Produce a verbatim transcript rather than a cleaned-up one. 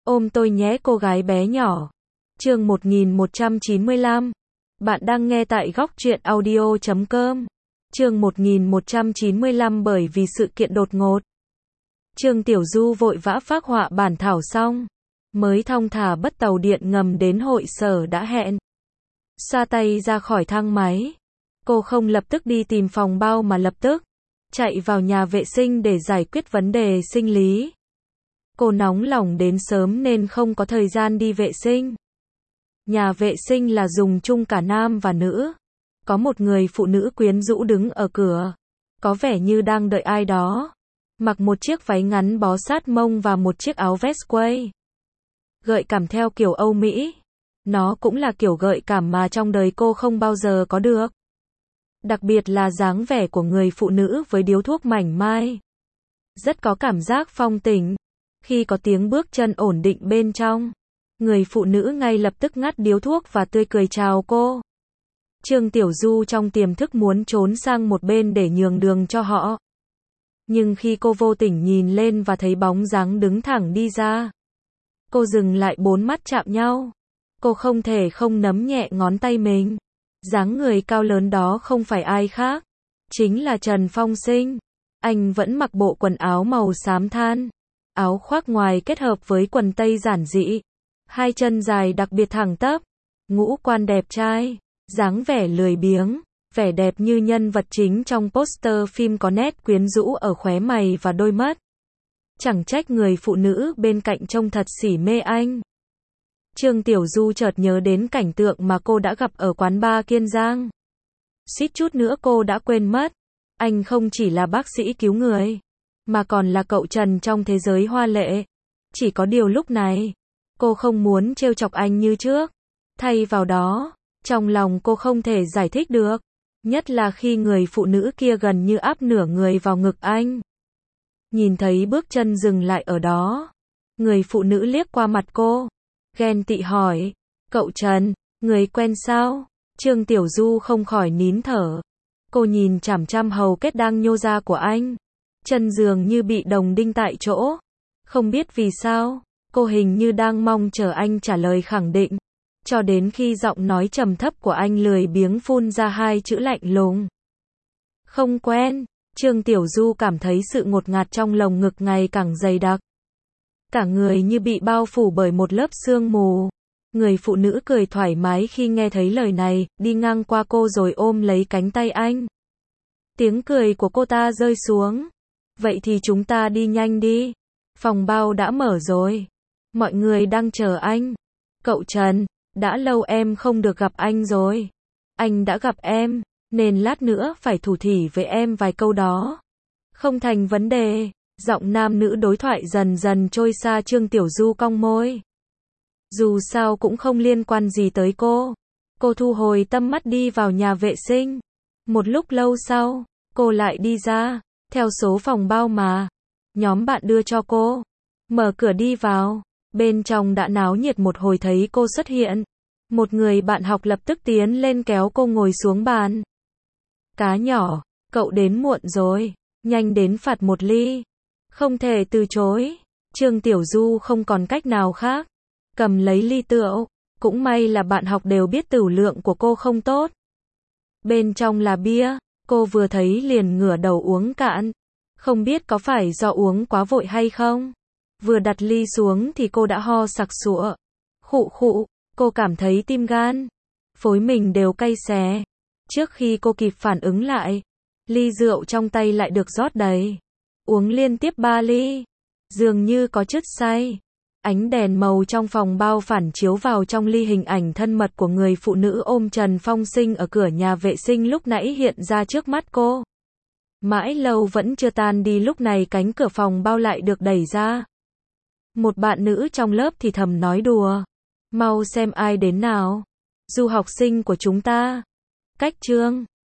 Ôm tôi nhé cô gái bé nhỏ. Chương một nghìn một trăm chín mươi lăm. Bạn đang nghe tại góc truyện audio chấm com. Chương một nghìn một trăm chín mươi lăm bởi vì sự kiện đột ngột. Trương Tiểu Du vội vã phác họa bản thảo xong, mới thong thả bắt tàu điện ngầm đến hội sở đã hẹn. Xoa tay ra khỏi thang máy. Cô không lập tức đi tìm phòng bao mà lập tức chạy vào nhà vệ sinh để giải quyết vấn đề sinh lý. Cô nóng lòng đến sớm nên không có thời gian đi vệ sinh. Nhà vệ sinh là dùng chung cả nam và nữ. Có một người phụ nữ quyến rũ đứng ở cửa, có vẻ như đang đợi ai đó. Mặc một chiếc váy ngắn bó sát mông và một chiếc áo vest quây gợi cảm theo kiểu Âu Mỹ. Nó cũng là kiểu gợi cảm mà trong đời cô không bao giờ có được. Đặc biệt là dáng vẻ của người phụ nữ với điếu thuốc mảnh mai. Rất có cảm giác phong tình. Khi có tiếng bước chân ổn định bên trong, người phụ nữ ngay lập tức ngắt điếu thuốc và tươi cười chào cô. Trương Tiểu Du trong tiềm thức muốn trốn sang một bên để nhường đường cho họ. Nhưng khi cô vô tình nhìn lên và thấy bóng dáng đứng thẳng đi ra, cô dừng lại, bốn mắt chạm nhau. Cô không thể không nắm nhẹ ngón tay mình. Dáng người cao lớn đó không phải ai khác, chính là Trần Phong Sinh. Anh vẫn mặc bộ quần áo màu xám than, áo khoác ngoài kết hợp với quần tây giản dị, hai chân dài đặc biệt thẳng tắp, ngũ quan đẹp trai, dáng vẻ lười biếng, vẻ đẹp như nhân vật chính trong poster phim có nét quyến rũ ở khóe mày và đôi mắt. Chẳng trách người phụ nữ bên cạnh trông thật sỉ mê anh. Trương Tiểu Du chợt nhớ đến cảnh tượng mà cô đã gặp ở quán bar Kiên Giang. Suýt chút nữa cô đã quên mất. Anh không chỉ là bác sĩ cứu người, mà còn là cậu Trần trong thế giới hoa lệ. Chỉ có điều lúc này, cô không muốn trêu chọc anh như trước. Thay vào đó, trong lòng cô không thể giải thích được. Nhất là khi người phụ nữ kia gần như áp nửa người vào ngực anh. Nhìn thấy bước chân dừng lại ở đó, người phụ nữ liếc qua mặt cô, ghen tị hỏi, cậu Trần, người quen sao? Trương Tiểu Du không khỏi nín thở. Cô nhìn chằm chằm hầu kết đang nhô ra của anh. Chân dường như bị đồng đinh tại chỗ. Không biết vì sao, cô hình như đang mong chờ anh trả lời khẳng định. Cho đến khi giọng nói trầm thấp của anh lười biếng phun ra hai chữ lạnh lùng. Không quen. Trương Tiểu Du cảm thấy sự ngột ngạt trong lồng ngực ngày càng dày đặc. Cả người như bị bao phủ bởi một lớp sương mù. Người phụ nữ cười thoải mái khi nghe thấy lời này, đi ngang qua cô rồi ôm lấy cánh tay anh. Tiếng cười của cô ta rơi xuống. Vậy thì chúng ta đi nhanh đi. Phòng bao đã mở rồi. Mọi người đang chờ anh. Cậu Trần, đã lâu em không được gặp anh rồi. Anh đã gặp em, nên lát nữa phải thủ thỉ với em vài câu đó. Không thành vấn đề. Giọng nam nữ đối thoại dần dần trôi xa. Trương Tiểu Du cong môi. Dù sao cũng không liên quan gì tới cô. Cô thu hồi tâm mắt đi vào nhà vệ sinh. Một lúc lâu sau, cô lại đi ra, theo số phòng bao mà nhóm bạn đưa cho cô. Mở cửa đi vào, bên trong đã náo nhiệt một hồi thấy cô xuất hiện. Một người bạn học lập tức tiến lên kéo cô ngồi xuống bàn. Cá nhỏ, cậu đến muộn rồi, nhanh đến phạt một ly. Không thể từ chối. Trương Tiểu Du không còn cách nào khác, cầm lấy ly rượu. Cũng may là bạn học đều biết tửu lượng của cô không tốt. Bên trong là bia, cô vừa thấy liền ngửa đầu uống cạn. Không biết có phải do uống quá vội hay không? Vừa đặt ly xuống thì cô đã ho sặc sụa. Khụ khụ, cô cảm thấy tim gan, phổi mình đều cay xè. Trước khi cô kịp phản ứng lại, ly rượu trong tay lại được rót đầy. Uống liên tiếp ba ly, dường như có chất say. Ánh đèn màu trong phòng bao phản chiếu vào trong ly, hình ảnh thân mật của người phụ nữ ôm Trần Phong Sinh ở cửa nhà vệ sinh lúc nãy hiện ra trước mắt cô. Mãi lâu vẫn chưa tan đi, lúc này cánh cửa phòng bao lại được đẩy ra. Một bạn nữ trong lớp thì thầm nói đùa. Mau xem ai đến nào. Du học sinh của chúng ta. Cách Trương